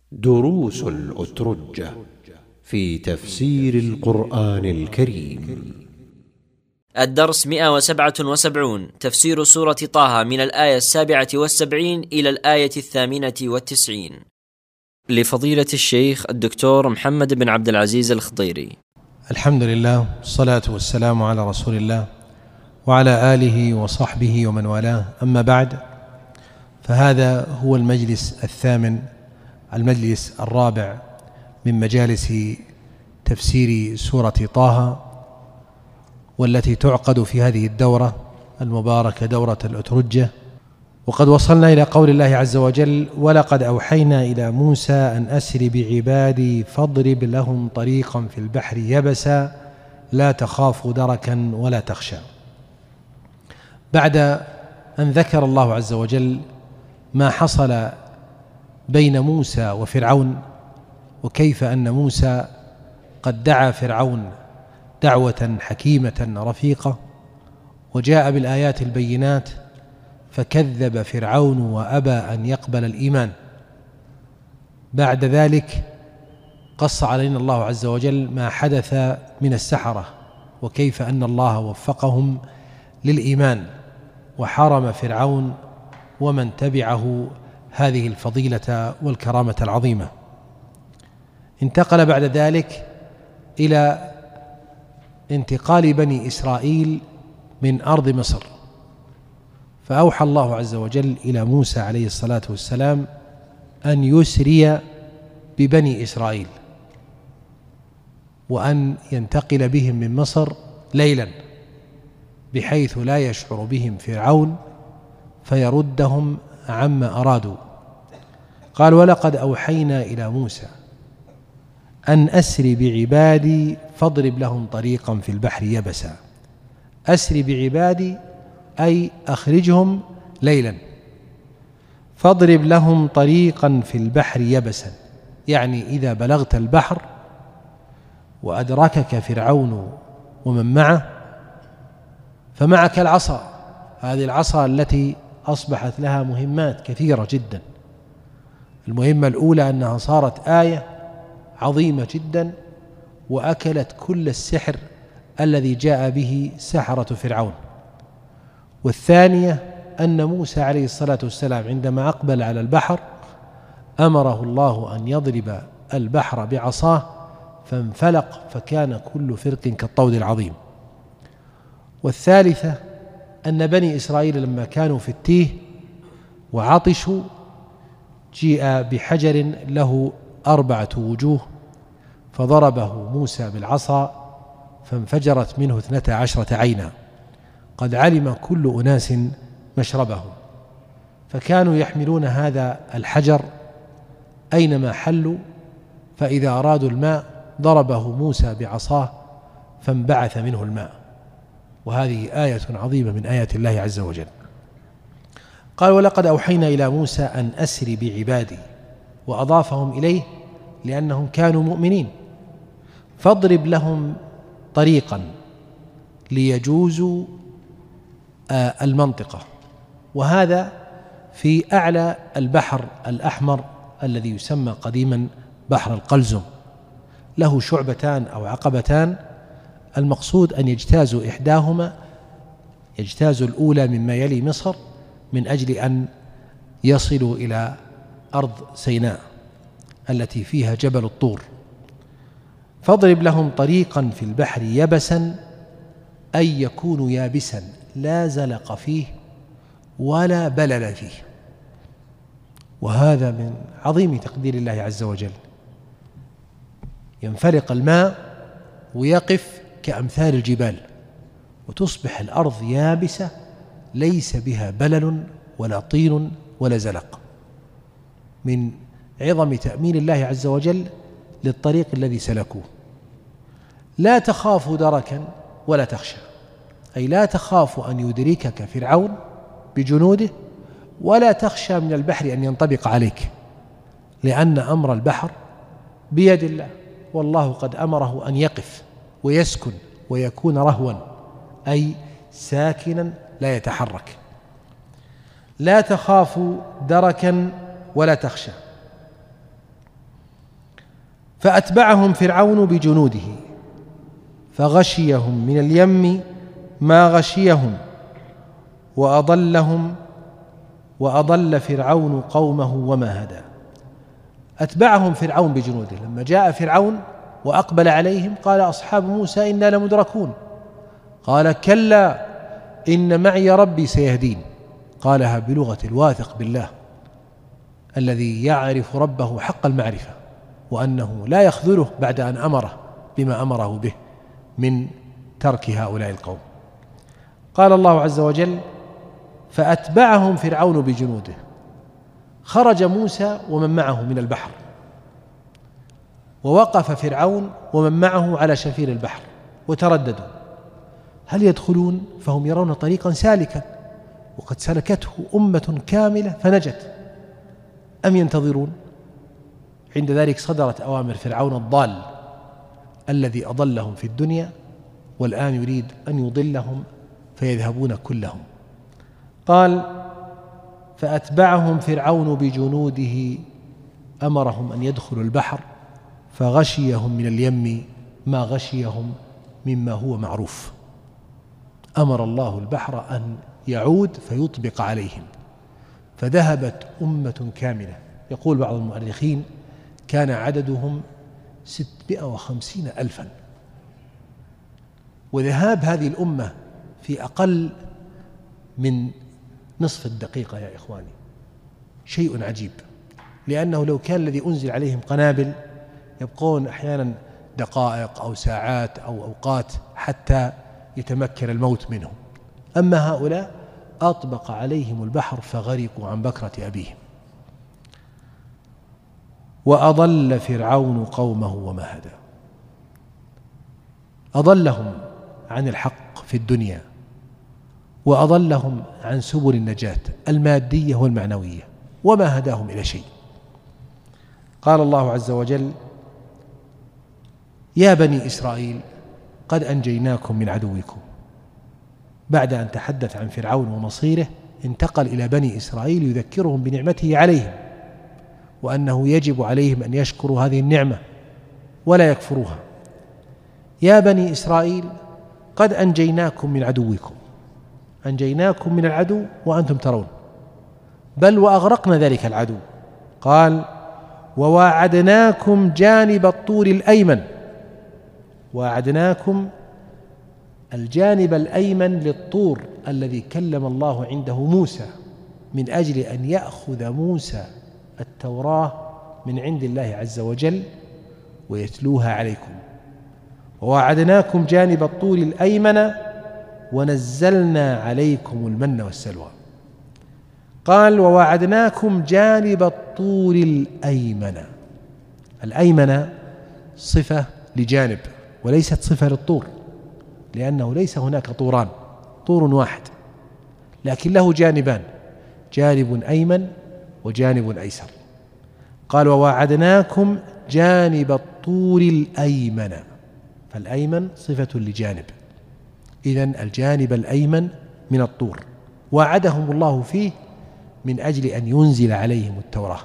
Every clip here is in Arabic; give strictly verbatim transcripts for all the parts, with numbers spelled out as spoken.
دروس الأترجة في تفسير القرآن الكريم. الدرس مئة وسبعة وسبعون، تفسير سورة طه من الآية السابعة والسبعين إلى الآية الثامنة والتسعين، لفضيلة الشيخ الدكتور محمد بن عبد العزيز الخضيري. الحمد لله، والصلاة والسلام على رسول الله وعلى آله وصحبه ومن والاه، أما بعد، فهذا هو المجلس الثامن، المجلس الرابع من مجالس تفسير سورة طه، والتي تعقد في هذه الدورة المباركة دورة الأترجة. وقد وصلنا إلى قول الله عز وجل: ولقد أوحينا إلى موسى أن أسر بعبادي فاضرب لهم طريقا في البحر يبسا لا تخاف دركا ولا تخشى. بعد أن ذكر الله عز وجل ما حصل بين موسى وفرعون، وكيف أن موسى قد دعا فرعون دعوة حكيمة رفيقة وجاء بالآيات البينات، فكذب فرعون وأبى أن يقبل الإيمان. بعد ذلك قص علينا الله عز وجل ما حدث من السحرة، وكيف أن الله وفقهم للإيمان وحرم فرعون ومن تبعه هذه الفضيلة والكرامة العظيمة. انتقل بعد ذلك إلى انتقال بني إسرائيل من أرض مصر، فأوحى الله عز وجل إلى موسى عليه الصلاة والسلام أن يسري ببني إسرائيل وأن ينتقل بهم من مصر ليلا، بحيث لا يشعر بهم فرعون فيردهم عما أرادوا. قال: ولقد أوحينا إلى موسى أن أسر بعبادي فاضرب لهم طريقا في البحر يبسا. أسر بعبادي أي أخرجهم ليلا، فاضرب لهم طريقا في البحر يبسا، يعني إذا بلغت البحر وأدركك فرعون ومن معه فمعك العصا، هذه العصا التي أصبحت لها مهمات كثيرة جدا. المهمة الأولى أنها صارت آية عظيمة جدا وأكلت كل السحر الذي جاء به سحرة فرعون. والثانية أن موسى عليه الصلاة والسلام عندما أقبل على البحر أمره الله أن يضرب البحر بعصاه فانفلق فكان كل فرق كالطود العظيم. والثالثة أن بني إسرائيل لما كانوا في التيه وعطشوا جيء بحجر له أربعة وجوه فضربه موسى بالعصا فانفجرت منه اثنتا عشرة عينا، قد علم كل أناس مشربهم. فكانوا يحملون هذا الحجر أينما حلوا، فإذا أرادوا الماء ضربه موسى بعصاه فانبعث منه الماء. وهذه آية عظيمة من آيات الله عز وجل. قال: ولقد أوحينا إلى موسى أن أسر بعبادي، وأضافهم إليه لأنهم كانوا مؤمنين. فاضرب لهم طريقا ليجوزوا المنطقة، وهذا في أعلى البحر الأحمر الذي يسمى قديما بحر القلزم، له شعبتان أو عقبتان، المقصود أن يجتازوا إحداهما، يجتازوا الأولى مما يلي مصر من أجل أن يصلوا إلى أرض سيناء التي فيها جبل الطور. فاضرب لهم طريقا في البحر يبسا أي يكون يابسا لا زلق فيه ولا بلل فيه. وهذا من عظيم تقدير الله عز وجل، ينفلق الماء ويقف كأمثال الجبال وتصبح الأرض يابسة ليس بها بلل ولا طين ولا زلق، من عظم تأمين الله عز وجل للطريق الذي سلكوه. لا تخاف دركا ولا تخشى، أي لا تخاف أن يدركك فرعون بجنوده، ولا تخشى من البحر أن ينطبق عليك، لأن أمر البحر بيد الله، والله قد أمره أن يقف ويسكن ويكون رهوا أي ساكنا لا يتحرك. لا تخاف دركا ولا تخشى، فأتبعهم فرعون بجنوده فغشيهم من اليم ما غشيهم وأضلهم وأضل فرعون قومه وما هدى. أتبعهم فرعون بجنوده، لما جاء فرعون وأقبل عليهم قال أصحاب موسى إنا لمدركون، قال كلا إن معي ربي سيهدين، قالها بلغة الواثق بالله الذي يعرف ربه حق المعرفة، وأنه لا يخذله بعد أن أمره بما أمره به من ترك هؤلاء القوم. قال الله عز وجل فأتبعهم فرعون بجنوده. خرج موسى ومن معه من البحر، ووقف فرعون ومن معه على شفير البحر وترددوا هل يدخلون فهم يرون طريقا سالكا وقد سلكته أمة كاملة فنجت، أم ينتظرون؟ عند ذلك صدرت أوامر فرعون الضال الذي أضلهم في الدنيا والآن يريد أن يضلهم فيذهبون كلهم. قال فأتبعهم فرعون بجنوده أمرهم أن يدخلوا البحر فغشيهم من اليم ما غشيهم مما هو معروف. أمر الله البحر أن يعود فيطبق عليهم، فذهبت أمة كاملة. يقول بعض المؤرخين كان عددهم ستمائة وخمسين ألفا، وذهاب هذه الأمة في أقل من نصف الدقيقة يا إخواني شيء عجيب، لأنه لو كان الذي أنزل عليهم قنابل يبقون أحيانا دقائق أو ساعات أو أوقات حتى يتمكن الموت منهم، أما هؤلاء أطبق عليهم البحر فغرقوا عن بكرة أبيهم. وأضل فرعون قومه وما هدى. أضلهم عن الحق في الدنيا وأضلهم عن سبل النجاة المادية والمعنوية وما هداهم إلى شيء. قال الله عز وجل يا بني إسرائيل قد أنجيناكم من عدوكم. بعد أن تحدث عن فرعون ومصيره انتقل إلى بني إسرائيل يذكرهم بنعمته عليهم وأنه يجب عليهم أن يشكروا هذه النعمة ولا يكفروها. يا بني إسرائيل قد أنجيناكم من عدوكم، أنجيناكم من العدو وأنتم ترون، بل وأغرقنا ذلك العدو. قال وواعدناكم جانب الطور الأيمن. واعدناكم الجانب الأيمن للطور الذي كلم الله عنده موسى من أجل أن يأخذ موسى التوراة من عند الله عز وجل ويتلوها عليكم. وواعدناكم جانب الطور الأيمن ونزلنا عليكم المن والسلوى. قال وواعدناكم جانب الطور الأيمن. الأيمن صفة لجانب وليست صفة للطور، لأنه ليس هناك طوران، طور واحد لكن له جانبان، جانب أيمن وجانب أيسر. قال وواعدناكم جانب الطور الأيمن، فالأيمن صفة لجانب، إذن الجانب الأيمن من الطور وعدهم الله فيه من أجل أن ينزل عليهم التوراة.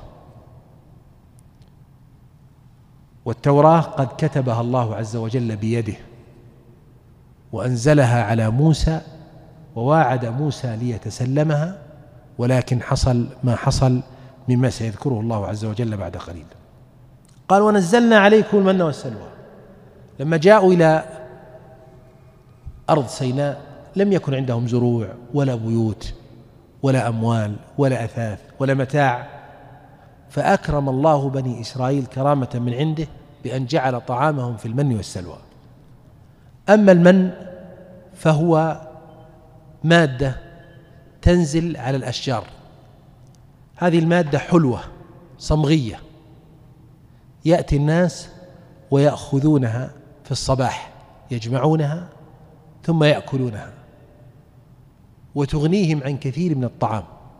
والتوراة قد كتبها الله عز وجل بيده وأنزلها على موسى وواعد موسى ليتسلمها، ولكن حصل ما حصل مما سيذكره الله عز وجل بعد قليل. قال ونزلنا عليكم المن والسلوى. لما جاءوا إلى أرض سيناء لم يكن عندهم زروع ولا بيوت ولا أموال ولا أثاث ولا متاع، فأكرم الله بني إسرائيل كرامة من عنده بأن جعل طعامهم في المن والسلوى. أما المن فهو مادة تنزل على الأشجار، هذه المادة حلوة صمغية، يأتي الناس ويأخذونها في الصباح يجمعونها ثم يأكلونها وتغنيهم عن كثير من الطعام.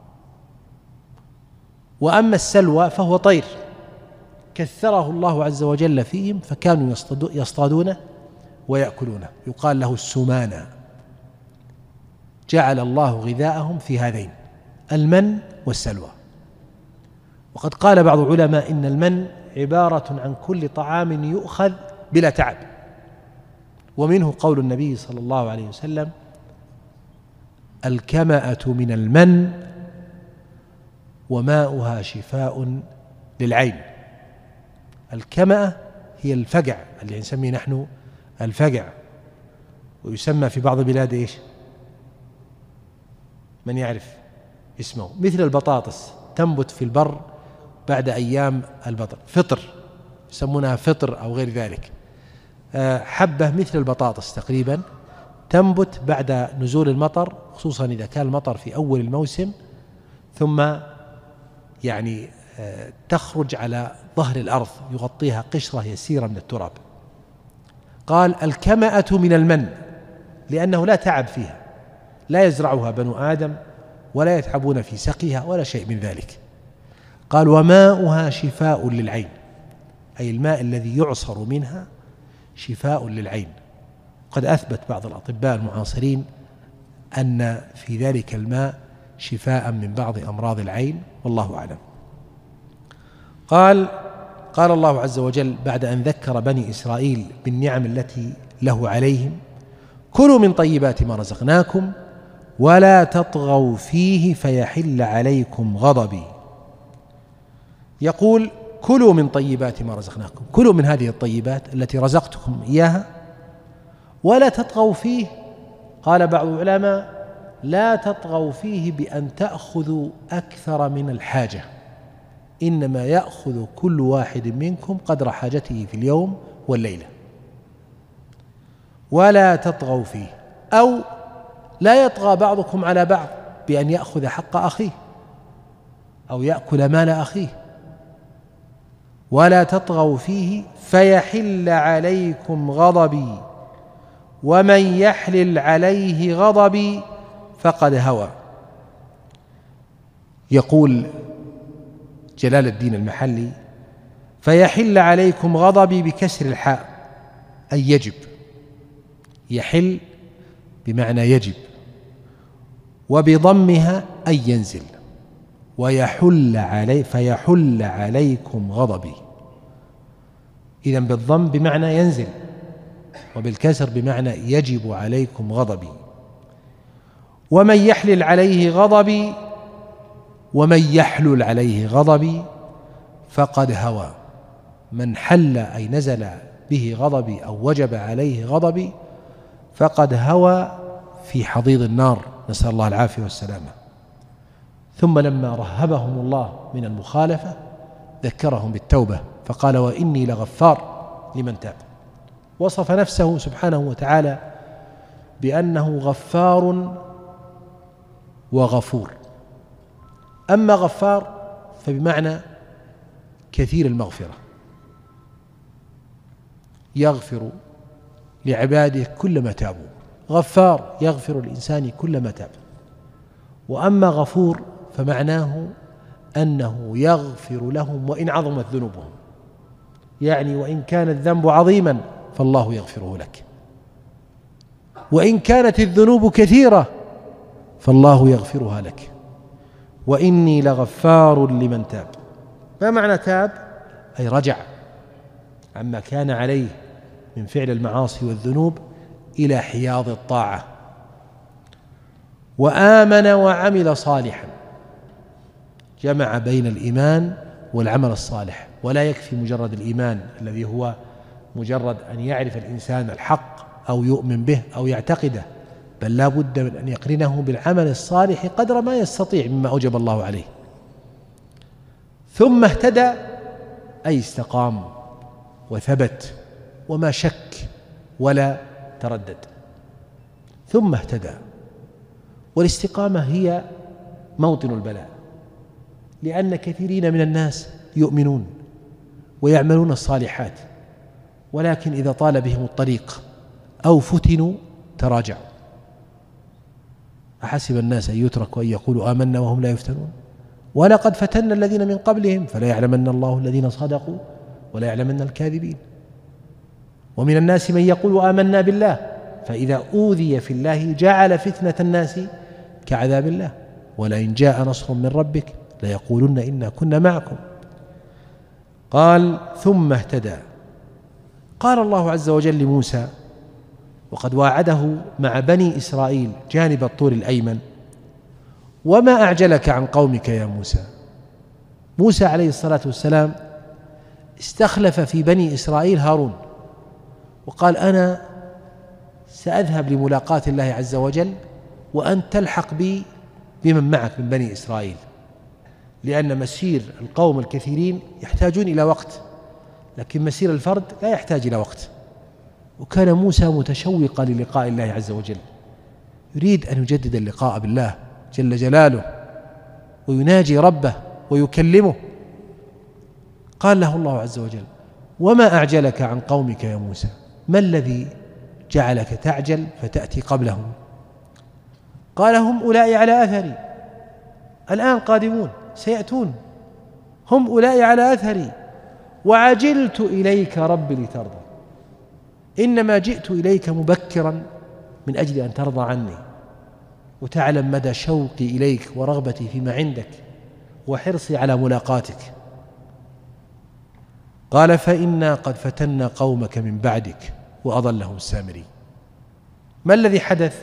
وأما السلوى فهو طير كثره الله عز وجل فيهم فكانوا يصطادونه ويأكلونه، يقال له السمانة. جعل الله غذاءهم في هذين المن والسلوى. وقد قال بعض العلماء إن المن عبارة عن كل طعام يؤخذ بلا تعب. ومنه قول النبي صلى الله عليه وسلم: الكمأة من المن وماؤها شفاء للعين. الكمأة هي الفقع اللي نسميه نحن الفقع، ويسمى في بعض البلاد إيش؟ من يعرف اسمه؟ مثل البطاطس، تنبت في البر بعد أيام البطر، فطر يسمونها فطر أو غير ذلك، حبة مثل البطاطس تقريبا تنبت بعد نزول المطر، خصوصا إذا كان المطر في أول الموسم، ثم يعني تخرج على ظهر الأرض يغطيها قشرة يسيرة من التراب. قال: الكمأة من المن، لأنه لا تعب فيها، لا يزرعها بنو آدم ولا يتعبون في سقيها ولا شيء من ذلك. قال: وماؤها شفاء للعين، أي الماء الذي يعصر منها شفاء للعين. قد أثبت بعض الأطباء المعاصرين أن في ذلك الماء شفاء من بعض أمراض العين، والله أعلم. قال قال الله عز وجل بعد أن ذكر بني إسرائيل بالنعم التي له عليهم: كلوا من طيبات ما رزقناكم ولا تطغوا فيه فيحل عليكم غضبي. يقول: كلوا من طيبات ما رزقناكم، كلوا من هذه الطيبات التي رزقتكم إياها، ولا تطغوا فيه. قال بعض العلماء: لا تطغوا فيه بأن تأخذوا أكثر من الحاجة، إنما يأخذ كل واحد منكم قدر حاجته في اليوم والليلة. ولا تطغوا فيه، أو لا يطغى بعضكم على بعض بأن يأخذ حق أخيه أو يأكل مال أخيه. ولا تطغوا فيه فيحل عليكم غضبي ومن يحلل عليه غضبي فقد هوى. يقول جلال الدين المحلي: فيحل عليكم غضبي بكسر الحاء، أي يجب. يحل بمعنى يجب، وبضمها أي ينزل. ويحل علي فيحل عليكم غضبي، إذن بالضم بمعنى ينزل، وبالكسر بمعنى يجب عليكم غضبي. ومن يحلل عليه غضبي، ومن يحلل عليه غضبي فقد هوى. من حل أي نزل به غضبي أو وجب عليه غضبي فقد هوى في حضيض النار، نسأل الله العافية والسلامة. ثم لما رهبهم الله من المخالفة ذكرهم بالتوبة فقال: وإني لغفار لمن تاب. وصف نفسه سبحانه وتعالى بأنه غفار وغفور. أما غفار فبمعنى كثير المغفرة، يغفر لعباده كلما تابوا. غفار يغفر الإنسان كلما تاب. وأما غفور فمعناه أنه يغفر لهم وإن عظمت ذنوبهم، يعني وإن كان الذنب عظيما فالله يغفره لك، وإن كانت الذنوب كثيرة فالله يغفرها لك. وإني لغفار لمن تاب. ما معنى تاب؟ أي رجع عما كان عليه من فعل المعاصي والذنوب إلى حياض الطاعة، وآمن وعمل صالحا، جمع بين الإيمان والعمل الصالح. ولا يكفي مجرد الإيمان الذي هو مجرد أن يعرف الإنسان الحق أو يؤمن به أو يعتقده، بل لا بد من أن يقرنه بالعمل الصالح قدر ما يستطيع مما أوجب الله عليه. ثم اهتدى أي استقام وثبت وما شك ولا تردد. ثم اهتدى، والاستقامة هي موطن البلاء، لأن كثيرين من الناس يؤمنون ويعملون الصالحات، ولكن إذا طال بهم الطريق أو فتنوا تراجعوا. أحسب الناس أن يتركوا أن يقولوا آمنا وهم لا يفتنون ولقد فتنا الذين من قبلهم فلا يعلمن الله الذين صدقوا ولا يعلمن الكاذبين. ومن الناس من يقول آمنا بالله فإذا أوذي في الله جعل فتنة الناس كعذاب الله ولئن جاء نصر من ربك ليقولن إنا كنا معكم. قال ثم اهتدى. قال الله عز وجل لموسى وقد واعده مع بني إسرائيل جانب الطور الأيمن: وما أعجلك عن قومك يا موسى. موسى عليه الصلاة والسلام استخلف في بني إسرائيل هارون وقال: أنا سأذهب لملاقاة الله عز وجل وأن تلحق بي بمن معك من بني إسرائيل، لأن مسير القوم الكثيرين يحتاجون إلى وقت، لكن مسير الفرد لا يحتاج إلى وقت. وكان موسى متشوقا للقاء الله عز وجل، يريد أن يجدد اللقاء بالله جل جلاله ويناجي ربه ويكلمه. قال له الله عز وجل: وما أعجلك عن قومك يا موسى؟ ما الذي جعلك تعجل فتأتي قبلهم؟ قال: هم أولئك على أثري، الآن قادمون سيأتون، هم أولئك على أثري وعجلت إليك ربي لترضى. إنما جئت إليك مبكرا من أجل أن ترضى عني وتعلم مدى شوقي إليك ورغبتي فيما عندك وحرصي على ملاقاتك. قال: فإنا قد فتنا قومك من بعدك وأضلهم السامري. ما الذي حدث؟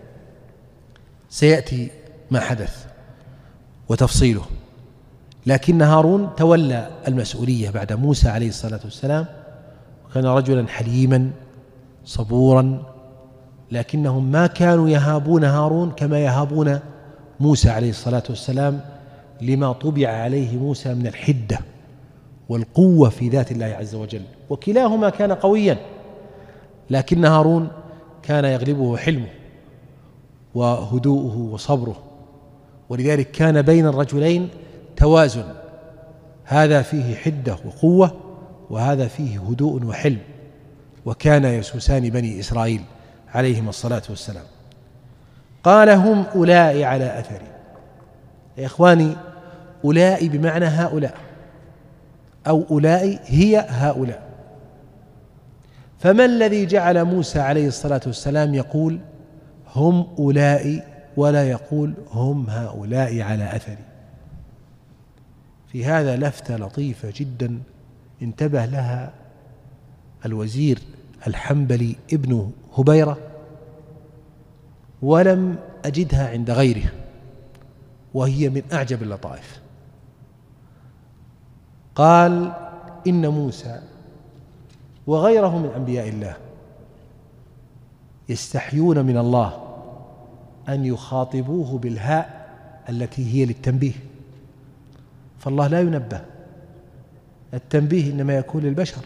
سيأتي ما حدث وتفصيله، لكن هارون تولى المسؤولية بعد موسى عليه الصلاة والسلام، وكان رجلا حليما صبورا، لكنهم ما كانوا يهابون هارون كما يهابون موسى عليه الصلاة والسلام لما طبع عليه موسى من الحدة والقوة في ذات الله عز وجل، وكلاهما كان قويا، لكن هارون كان يغلبه حلمه وهدوءه وصبره، ولذلك كان بين الرجلين توازن، هذا فيه حدة وقوة وهذا فيه هدوء وحلم، وكان يسوسان بني إسرائيل عليهم الصلاة والسلام. قال: هم أولئك على أثري. يا إخواني، أولئك بمعنى هؤلاء، أو أولئك هي هؤلاء. فما الذي جعل موسى عليه الصلاة والسلام يقول هم أولئك ولا يقول هم هؤلاء على أثري؟ في هذا لفتة لطيفة جدا انتبه لها الوزير الحنبلي ابن هبيرة، ولم أجدها عند غيره، وهي من أعجب اللطائف. قال: إن موسى وغيره من أنبياء الله يستحيون من الله أن يخاطبوه بالهاء التي هي للتنبيه، فالله لا ينبه، التنبيه إنما يكون للبشر،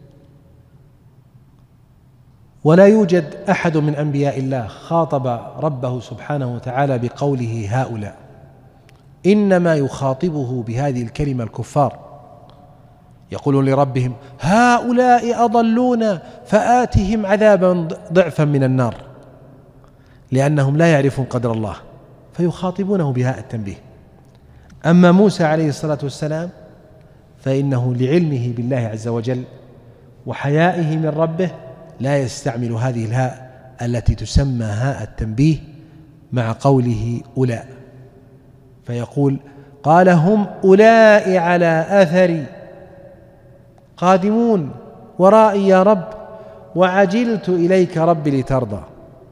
ولا يوجد أحد من أنبياء الله خاطب ربه سبحانه وتعالى بقوله هؤلاء، إنما يخاطبه بهذه الكلمة الكفار، يقولون لربهم هؤلاء أضلونا فآتهم عذابا ضعفا من النار، لأنهم لا يعرفون قدر الله فيخاطبونه بهاء التنبيه. أما موسى عليه الصلاة والسلام فإنه لعلمه بالله عز وجل وحيائه من ربه لا يستعمل هذه الهاء التي تسمى هاء التنبيه مع قوله أولئك، فيقول: قال: هم أولئك على أثري قادمون ورائي يا رب وعجلت إليك رب لترضى.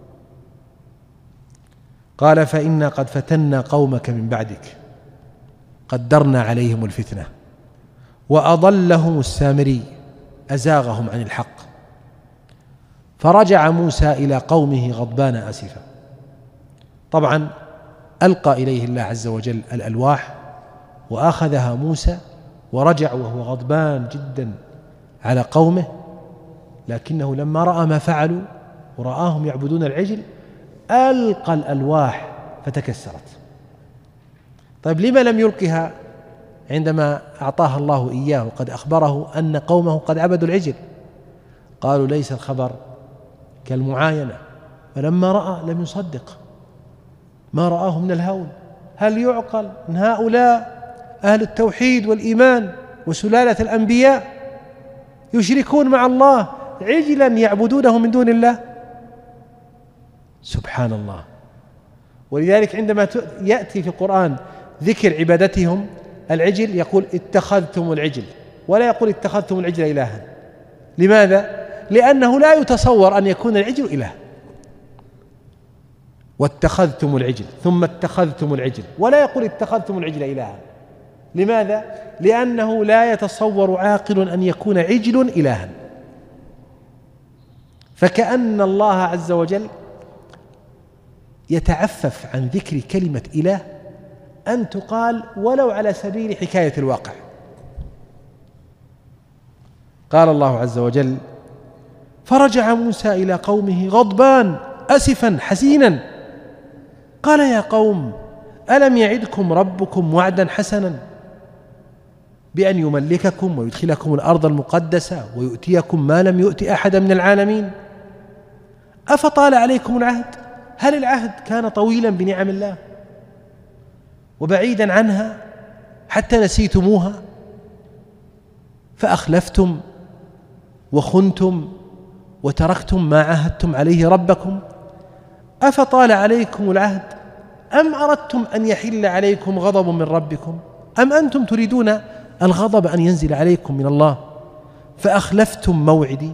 قال: فإنا قد فتنا قومك من بعدك، قدرنا عليهم الفتنة وأضلهم السامري، أزاغهم عن الحق. فرجع موسى إلى قومه غضبان آسفا. طبعا ألقى إليه الله عز وجل الألواح وأخذها موسى ورجع وهو غضبان جدا على قومه، لكنه لما رأى ما فعلوا ورآهم يعبدون العجل ألقى الألواح فتكسرت. طيب لما لم يلقها عندما أعطاها الله إياه وقد أخبره أن قومه قد عبدوا العجل؟ قالوا: ليس الخبر كالمعاينة، فلما رأى لم يصدق، ما رآه من الهول. هل يعقل أن هؤلاء أهل التوحيد والإيمان وسلالة الأنبياء يشركون مع الله عجلا يعبدونه من دون الله؟ سبحان الله. ولذلك عندما يأتي في القرآن ذكر عبادتهم العجل يقول: اتخذتم العجل، ولا يقول اتخذتم العجل إلها. لماذا؟ لأنه لا يتصور أن يكون العجل إله. واتخذتم العجل ثم اتخذتم العجل، ولا يقول اتخذتم العجل إلها. لماذا؟ لأنه لا يتصور عاقل أن يكون عجل إلها. فكأن الله عز وجل يتعفف عن ذكر كلمة إله أن تقال ولو على سبيل حكاية الواقع. قال الله عز وجل: فرجع موسى إلى قومه غضبان أسفا حزينا قال يا قوم ألم يعدكم ربكم وعدا حسنا بأن يملككم ويدخلكم الأرض المقدسة ويؤتيكم ما لم يؤت أحدا من العالمين أفطال عليكم العهد؟ هل العهد كان طويلا بنعم الله وبعيدا عنها حتى نسيتموها فأخلفتم وخنتم وتركتم ما عاهدتم عليه ربكم؟ أفطال عليكم العهد أم أردتم أن يحل عليكم غضب من ربكم أم أنتم تريدون الغضب أن ينزل عليكم من الله فأخلفتم موعدي؟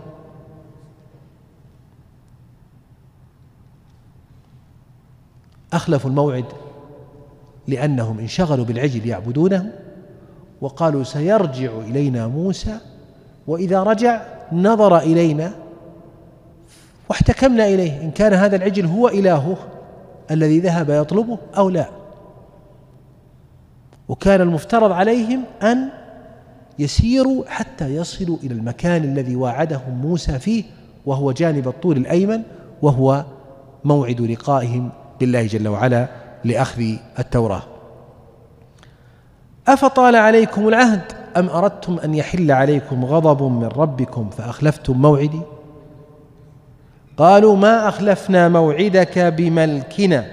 أخلفوا الموعد لأنهم انشغلوا بالعجل يعبدونه وقالوا سيرجع إلينا موسى وإذا رجع نظر إلينا واحتكمنا إليه إن كان هذا العجل هو إلهه الذي ذهب يطلبه أو لا. وكان المفترض عليهم أن يسيروا حتى يصلوا إلى المكان الذي واعدهم موسى فيه وهو جانب الطور الأيمن وهو موعد لقائهم بالله جل وعلا لأخذ التوراة. أفطال عليكم العهد أم أردتم أن يحل عليكم غضب من ربكم فأخلفتم موعدي؟ قالوا ما أخلفنا موعدك بملكنا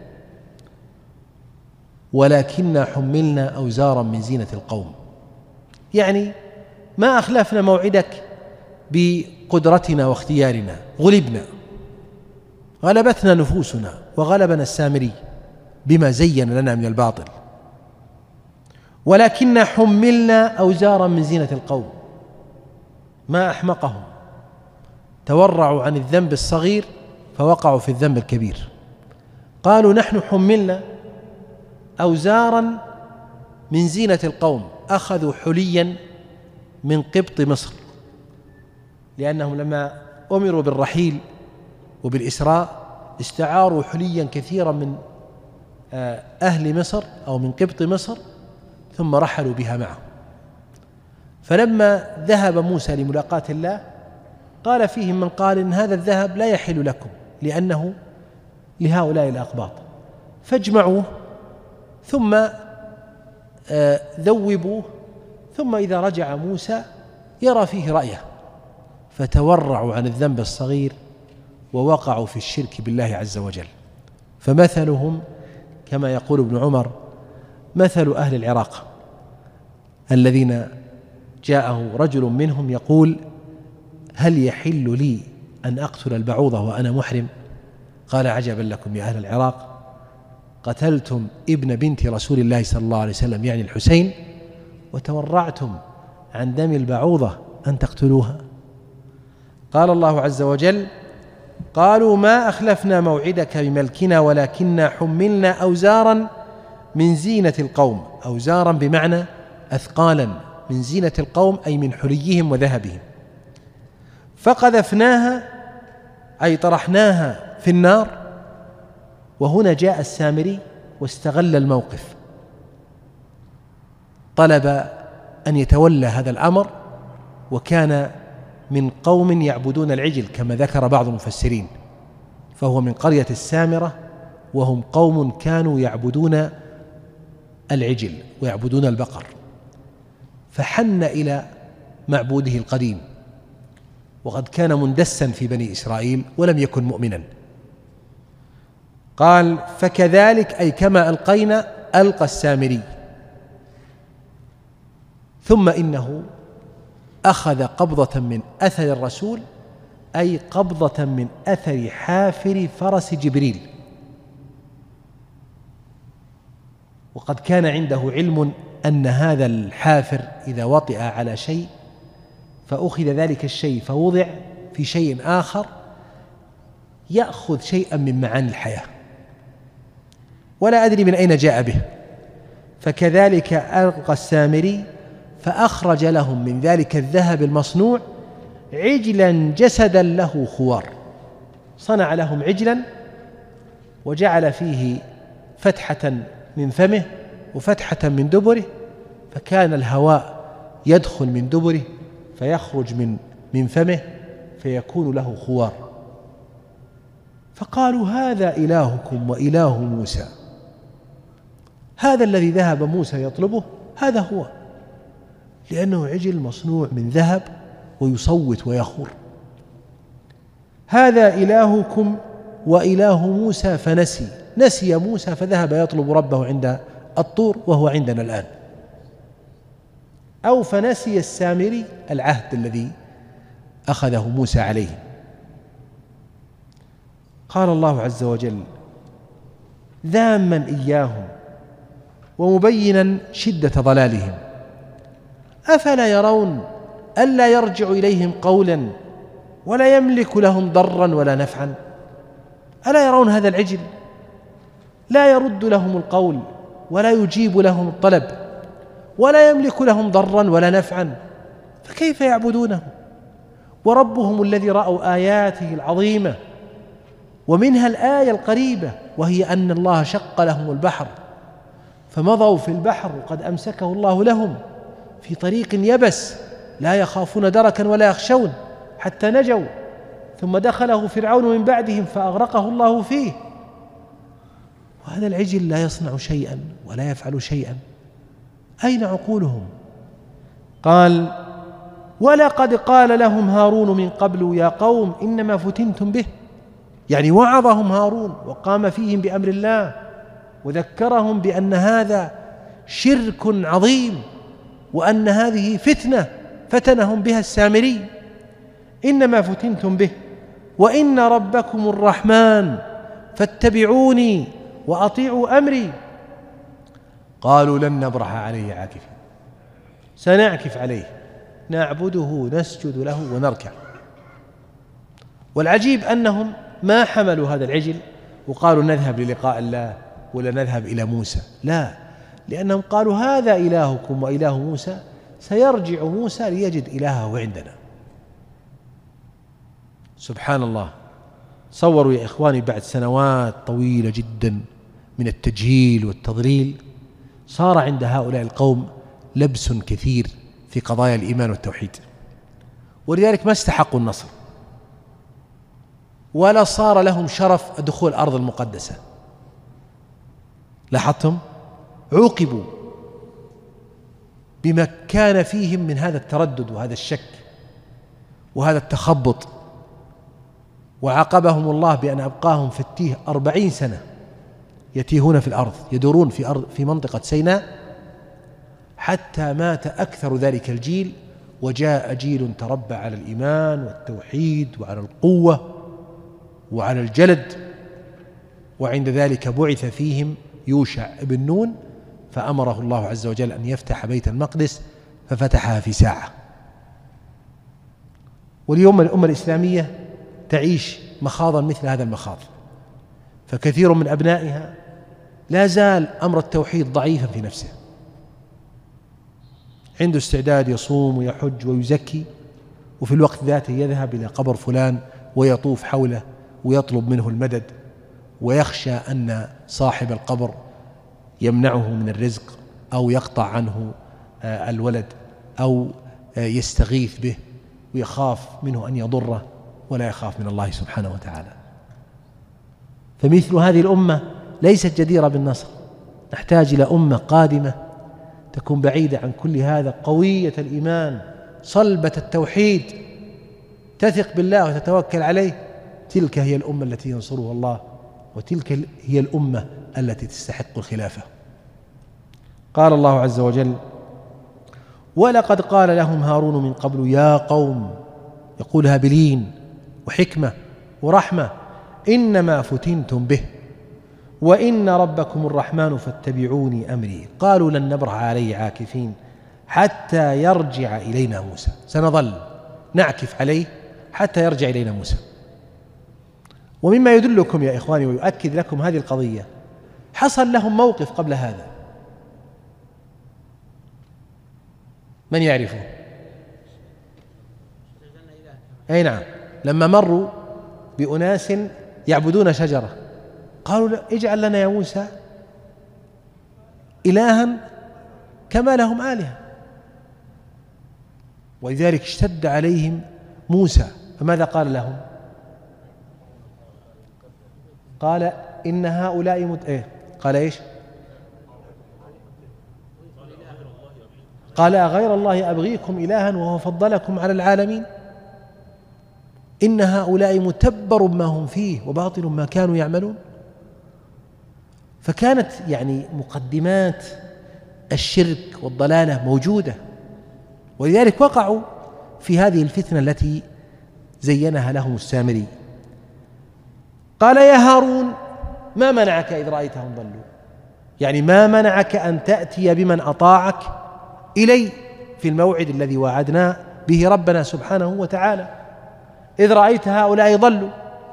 ولكننا حملنا أوزارا من زينة القوم. يعني ما أخلفنا موعدك بقدرتنا واختيارنا، غلبنا، غلبتنا نفوسنا وغلبنا السامري بما زين لنا من الباطل، ولكننا حملنا أوزارا من زينة القوم. ما أحمقهم، تورعوا عن الذنب الصغير فوقعوا في الذنب الكبير. قالوا نحن حملنا أوزارا من زينة القوم، أخذوا حليا من قبط مصر لأنهم لما أمروا بالرحيل وبالإسراء استعاروا حليا كثيرا من أهل مصر أو من قبط مصر ثم رحلوا بها معه. فلما ذهب موسى لملاقاة الله قال فيهم من قال إن هذا الذهب لا يحل لكم لأنه لهؤلاء الأقباط، فاجمعوه ثم ذوبوه ثم إذا رجع موسى يرى فيه رأيه، فتورعوا عن الذنب الصغير ووقعوا في الشرك بالله عز وجل. فمثلهم كما يقول ابن عمر مثل أهل العراق الذين جاءه رجل منهم يقول هل يحل لي أن أقتل البعوضة وأنا محرم؟ قال عجبا لكم يا أهل العراق، قتلتم ابن بنت رسول الله صلى الله عليه وسلم يعني الحسين وتورعتم عن دم البعوضة أن تقتلوها. قال الله عز وجل قالوا ما أخلفنا موعدك بملكنا ولكننا حملنا أوزارا من زينة القوم، أوزارا بمعنى أثقالا من زينة القوم أي من حليهم وذهبهم، فقذفناها أي طرحناها في النار. وهنا جاء السامري واستغل الموقف، طلب أن يتولى هذا الأمر، وكان من قوم يعبدون العجل كما ذكر بعض المفسرين، فهو من قرية السامرة وهم قوم كانوا يعبدون العجل ويعبدون البقر، فحن إلى معبوده القديم وقد كان مندسا في بني إسرائيل ولم يكن مؤمنا. قال فكذلك أي كما ألقينا ألقى السامري، ثم إنه أخذ قبضة من أثر الرسول أي قبضة من أثر حافر فرس جبريل، وقد كان عنده علم أن هذا الحافر إذا وطئ على شيء فأخذ ذلك الشيء فوضع في شيء آخر يأخذ شيئا من معاني الحياة ولا أدري من أين جاء به، فكذلك ألقى السامري فأخرج لهم من ذلك الذهب المصنوع عجلا جسدا له خوار، صنع لهم عجلا وجعل فيه فتحة من فمه وفتحة من دبره، فكان الهواء يدخل من دبره فيخرج من من فمه فيكون له خوار. فقالوا هذا إلهكم وإله موسى، هذا الذي ذهب موسى يطلبه هذا هو، لأنه عجل مصنوع من ذهب ويصوت ويخور. هذا إلهكم وإله موسى فنسي، نسي موسى فذهب يطلب ربه عند الطور وهو عندنا الآن، أو فنسي السامري العهد الذي أخذه موسى عليه. قال الله عز وجل ذاما إياهم ومبينا شدة ضلالهم أفلا يرون ألا يرجع إليهم قولا ولا يملك لهم ضرا ولا نفعا. ألا يرون هذا العجل لا يرد لهم القول ولا يجيب لهم الطلب ولا يملك لهم ضرا ولا نفعا، فكيف يعبدونه وربهم الذي رأوا آياته العظيمة، ومنها الآية القريبة وهي أن الله شق لهم البحر فمضوا في البحر وقد أمسكه الله لهم في طريق يبس لا يخافون دركا ولا يخشون حتى نجوا، ثم دخله فرعون من بعدهم فأغرقه الله فيه. وهذا العجل لا يصنع شيئا ولا يفعل شيئا، أين عقولهم؟ قال ولقد قال لهم هارون من قبل يا قوم إنما فتنتم به، يعني وعظهم هارون وقام فيهم بأمر الله وذكرهم بأن هذا شرك عظيم وأن هذه فتنة فتنهم بها السامري، إنما فتنتم به وإن ربكم الرحمن فاتبعوني وأطيعوا أمري. قالوا لن نبرح عليه عاكفين، سنعكف عليه نعبده نسجد له ونركع. والعجيب أنهم ما حملوا هذا العجل وقالوا نذهب للقاء الله ولا نذهب إلى موسى، لا، لأنهم قالوا هذا إلهكم وإله موسى، سيرجع موسى ليجد إلهه عندنا. سبحان الله. صوروا يا إخواني بعد سنوات طويلة جدا من التجهيل والتضليل صار عند هؤلاء القوم لبس كثير في قضايا الإيمان والتوحيد، ولذلك ما استحقوا النصر ولا صار لهم شرف دخول الأرض المقدسة. لاحظتم؟ عوقبوا بما كان فيهم من هذا التردد وهذا الشك وهذا التخبط، وعاقبهم الله بأن أبقاهم في التيه أربعين سنة يتيهون في الأرض، يدورون في أرض في منطقة سيناء حتى مات أكثر ذلك الجيل، وجاء جيل تربى على الإيمان والتوحيد وعلى القوة وعلى الجلد، وعند ذلك بعث فيهم يوشع بن نون فأمره الله عز وجل أن يفتح بيت المقدس ففتحها في ساعة. واليوم الأمة الإسلامية تعيش مخاضا مثل هذا المخاض، فكثير من أبنائها لا زال أمر التوحيد ضعيفا في نفسه، عنده استعداد يصوم ويحج ويزكي، وفي الوقت ذاته يذهب إلى قبر فلان ويطوف حوله ويطلب منه المدد، ويخشى أن صاحب القبر يمنعه من الرزق أو يقطع عنه الولد أو يستغيث به، ويخاف منه أن يضره ولا يخاف من الله سبحانه وتعالى. فمثل هذه الأمة ليست جديرة بالنصر، نحتاج إلى أمة قادمة تكون بعيدة عن كل هذا، قوية الإيمان، صلبة التوحيد، تثق بالله وتتوكل عليه. تلك هي الأمة التي ينصرها الله، وتلك هي الأمة التي تستحق الخلافة. قال الله عز وجل ولقد قال لهم هارون من قبل يا قوم، يقولها بلين وحكمة ورحمة، إنما فتنتم به وإن ربكم الرحمن فاتبعوني أمري. قالوا لن نبرح عليه عاكفين حتى يرجع إلينا موسى. سنظل نعكف عليه حتى يرجع إلينا موسى. ومما يدلكم يا إخواني ويؤكد لكم هذه القضية، حصل لهم موقف قبل هذا، من يعرفه؟ أي نعم، لما مروا بأناس يعبدون شجرة قالوا اجعل لنا يا موسى إلها كما لهم آلهة، ولذلك اشتد عليهم موسى. فماذا قال لهم؟ قال إن هؤلاء مت... إيه؟ قال إيش؟ قال أغير الله أبغيكم إلها وهو فضلكم على العالمين إن هؤلاء متبر ما هم فيه وباطل ما كانوا يعملون. فكانت يعني مقدمات الشرك والضلالة موجودة، ولذلك وقعوا في هذه الفتنة التي زينها لهم السامري. قال يا هارون ما منعك إذ رأيتهم ضلوا، يعني ما منعك أن تأتي بمن أطاعك إلي في الموعد الذي وعدنا به ربنا سبحانه وتعالى إذ رأيت هؤلاء ضلوا،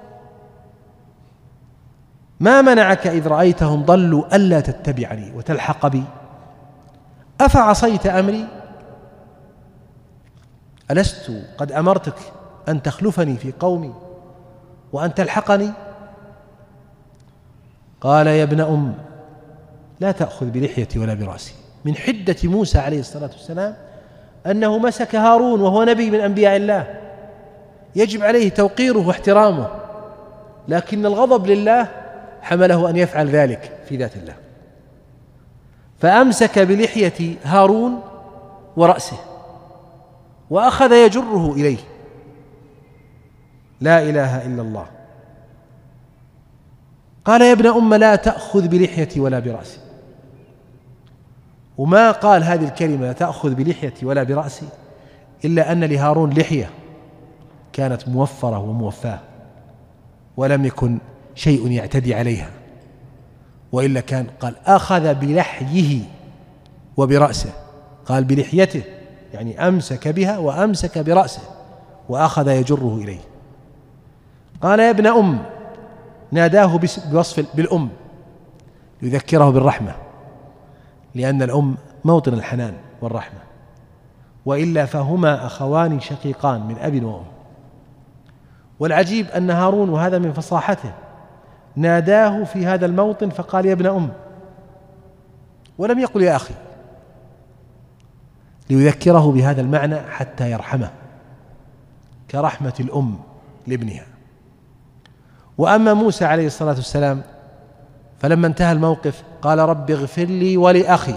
ما منعك إذ رأيتهم ضلوا ألا تتبعني وتلحق بي أفعصيت أمري؟ ألست قد أمرتك أن تخلفني في قومي وأن تلحقني؟ قال يا ابن أم لا تأخذ بلحيتي ولا برأسي. من حدة موسى عليه الصلاة والسلام أنه مسك هارون وهو نبي من أنبياء الله يجب عليه توقيره واحترامه، لكن الغضب لله حمله أن يفعل ذلك في ذات الله، فأمسك بلحية هارون ورأسه وأخذ يجره إليه. لا إله إلا الله. قال يا ابن أم لا تأخذ بلحيتي ولا برأسي. وما قال هذه الكلمة لا تأخذ بلحيتي ولا برأسي إلا أن لهارون لحية كانت موفرة وموفاة ولم يكن شيء يعتدي عليها، وإلا كان قال أخذ بلحيه وبرأسه، قال بلحيته يعني أمسك بها وأمسك برأسه وأخذ يجره إليه. قال يا ابن أم، ناداه بوصف بالأم يذكره بالرحمة، لأن الأم موطن الحنان والرحمة، وإلا فهما أخوان شقيقان من أب وأم. والعجيب أن هارون وهذا من فصاحته ناداه في هذا الموطن فقال يا ابن أم ولم يقل يا أخي، ليذكره بهذا المعنى حتى يرحمه كرحمة الأم لابنها. وأما موسى عليه الصلاة والسلام فلما انتهى الموقف قال رب اغفر لي ولأخي،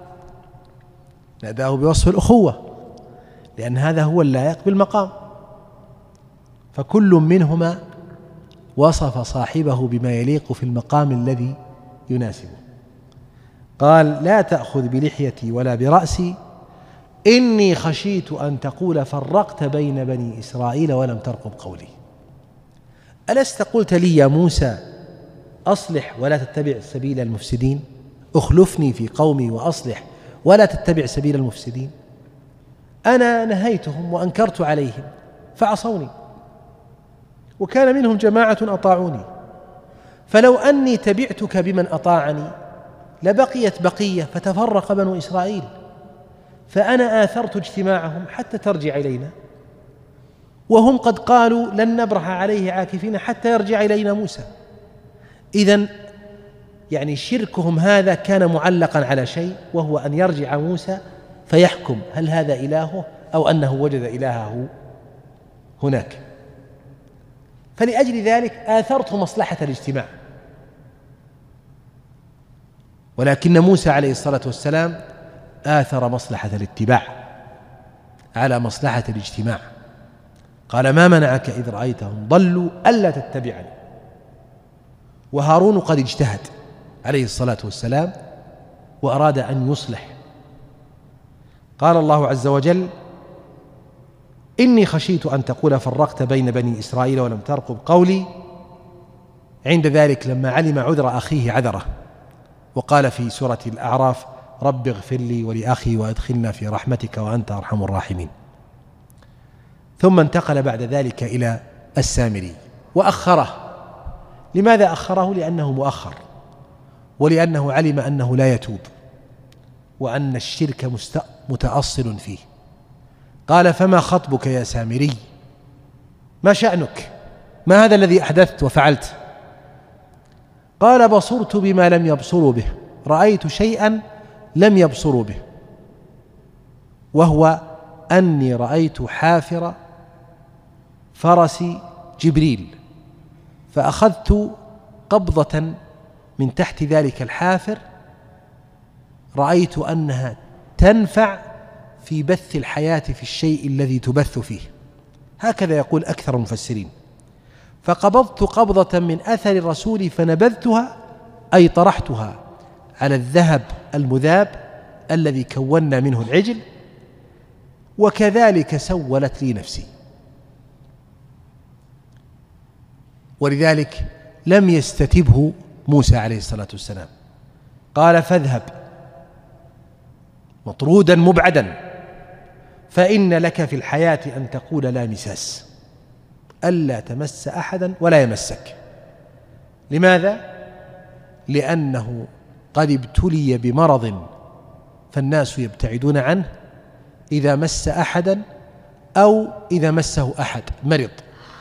ناداه بوصف الأخوة لأن هذا هو اللائق بالمقام، فكل منهما وصف صاحبه بما يليق في المقام الذي يناسبه. قال لا تأخذ بلحيتي ولا برأسي إني خشيت أن تقول فرقت بين بني إسرائيل ولم ترقب قولي. ألست قلت لي يا موسى أصلح ولا تتبع سبيل المفسدين؟ أخلفني في قومي وأصلح ولا تتبع سبيل المفسدين. أنا نهيتهم وأنكرت عليهم فعصوني، وكان منهم جماعة أطاعوني، فلو أني تبعتك بمن أطاعني لبقيت بقية فتفرق بنو إسرائيل، فأنا آثرت اجتماعهم حتى ترجع إلينا، وهم قد قالوا لن نبرح عليه عاكفين حتى يرجع إلينا موسى. إذن يعني شركهم هذا كان معلقا على شيء، وهو أن يرجع موسى فيحكم هل هذا إلهه أو أنه وجد إلهه هناك. فلأجل ذلك آثرت مصلحة الاجتماع، ولكن موسى عليه الصلاة والسلام آثر مصلحة الاتباع على مصلحة الاجتماع. قال ما منعك إذ رأيتهم ضلوا ألا تتبعني. وهارون قد اجتهد عليه الصلاة والسلام وأراد أن يصلح. قال الله عز وجل إني خشيت أن تقول فرقت بين بني إسرائيل ولم ترقب قولي عند ذلك لما علم عذر أخيه عذره، وقال في سورة الأعراف: رب اغفر لي ولأخي وأدخلنا في رحمتك وأنت أرحم الراحمين. ثم انتقل بعد ذلك إلى السامري وأخره. لماذا أخره؟ لأنه مؤخر، ولأنه علم أنه لا يتوب، وأن الشرك متأصل فيه. قال: فما خطبك يا سامري؟ ما شأنك؟ ما هذا الذي أحدثت وفعلت؟ قال: بصرت بما لم يبصروا به، رأيت شيئا لم يبصروا به، وهو أني رأيت حافر فرس جبريل، فأخذت قبضة من تحت ذلك الحافر، رأيت أنها تنفع في بث الحياة في الشيء الذي تبث فيه. هكذا يقول أكثر المفسرين. فقبضت قبضة من أثر الرسول فنبذتها، أي طرحتها على الذهب المذاب الذي كونا منه العجل، وكذلك سولت لي نفسي. ولذلك لم يستتبه موسى عليه الصلاة والسلام، قال: فاذهب مطرودا مبعدا، فإن لك في الحياة أن تقول لا مساس، ألا تمس أحدا ولا يمسك. لماذا؟ لأنه قد ابتلي بمرض فالناس يبتعدون عنه إذا مس أحدا أو إذا مسه أحد مرض.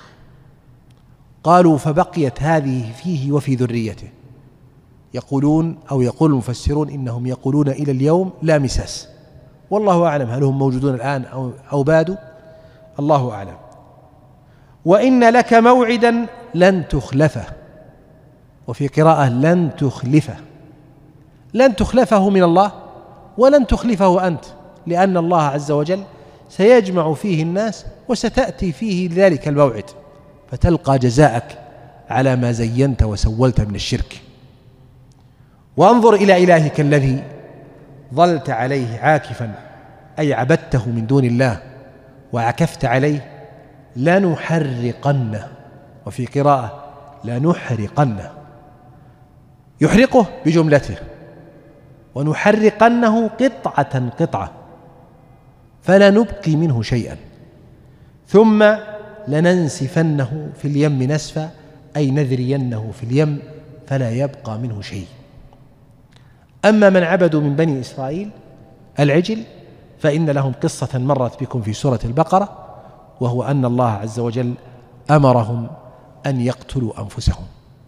قالوا: فبقيت هذه فيه وفي ذريته. يقولون أو يقول المفسرون إنهم يقولون إلى اليوم لا مساس، والله أعلم هل هم موجودون الآن أو, أو بادوا، الله أعلم. وإن لك موعدا لن تخلفه، وفي قراءة لن تخلفه. لن تخلفه من الله ولن تخلفه أنت، لأن الله عز وجل سيجمع فيه الناس وستأتي فيه لذلك الموعد، فتلقى جزاءك على ما زينت وسولت من الشرك. وانظر إلى إلهك الذي ظلت عليه عاكفا، أي عبدته من دون الله وعكفت عليه. لنحرقنه، وفي قراءة لنحرقنه، يحرقه بجملته، ونحرقنه قطعة قطعة، فلا نبقي منه شيئا، ثم لننسفنه في اليم نسفا، أي نذرينه في اليم فلا يبقى منه شيء. أما من عبدوا من بني إسرائيل العجل فإن لهم قصة مرت بكم في سورة البقرة، وهو أن الله عز وجل أمرهم أن يقتلوا أنفسهم،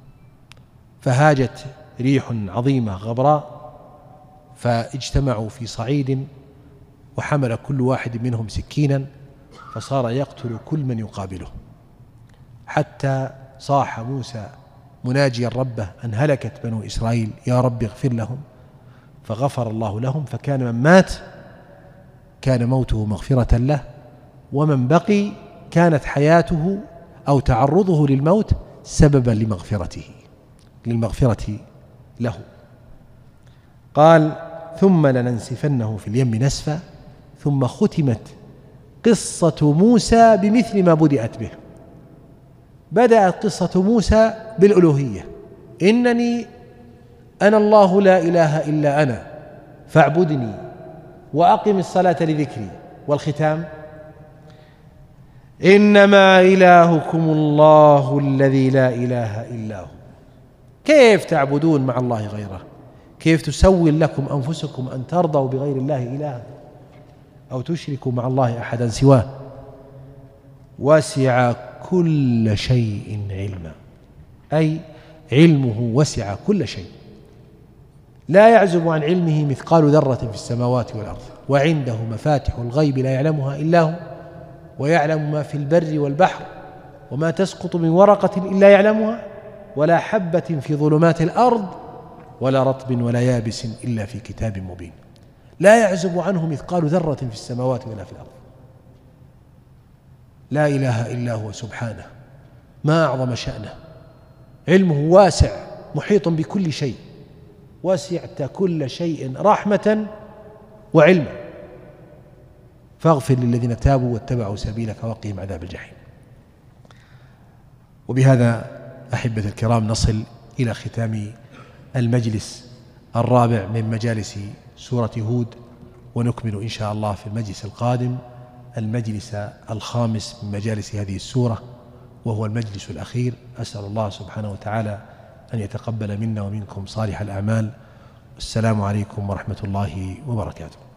فهاجت ريح عظيمة غبراء فاجتمعوا في صعيد، وحمل كل واحد منهم سكينا فصار يقتل كل من يقابله، حتى صاح موسى مناجيا ربه أن هلكت بنو إسرائيل يا رب اغفر لهم، فغفر الله لهم. فكان من مات كان موته مغفرة له، ومن بقي كانت حياته أو تعرضه للموت سببا لمغفرته للمغفرة له. قال: ثم لننسفنه في اليم نسفا. ثم ختمت قصة موسى بمثل ما بدأت به. بدأت قصة موسى بالألوهية: إنني أنا الله لا إله إلا أنا فاعبدني وأقم الصلاة لذكري. والختام: إنما إلهكم الله الذي لا إله إلا هو. كيف تعبدون مع الله غيره؟ كيف تسول لكم أنفسكم أن ترضوا بغير الله إلها أو تشركوا مع الله أحدا سواه؟ وسع كل شيء علما، أي علمه وسع كل شيء، لا يعزب عن علمه مثقال ذرة في السماوات والأرض، وعنده مفاتح الغيب لا يعلمها إلا هو، ويعلم ما في البر والبحر، وما تسقط من ورقة إلا يعلمها، ولا حبة في ظلمات الأرض ولا رطب ولا يابس إلا في كتاب مبين. لا يعزب عنه مثقال ذرة في السماوات ولا في الأرض. لا إله إلا هو سبحانه، ما أعظم شأنه، علمه واسع محيط بكل شيء، وسعت كل شيء رحمة وعلما، فاغفر للذين تابوا واتبعوا سبيلك وقهم عذاب الجحيم. وبهذا أحبة الكرام نصل إلى ختام المجلس الرابع من مجالس سورة هود، ونكمل إن شاء الله في المجلس القادم المجلس الخامس من مجالس هذه السورة، وهو المجلس الأخير. أسأل الله سبحانه وتعالى أن يتقبل منا ومنكم صالح الأعمال. السلام عليكم ورحمة الله وبركاته.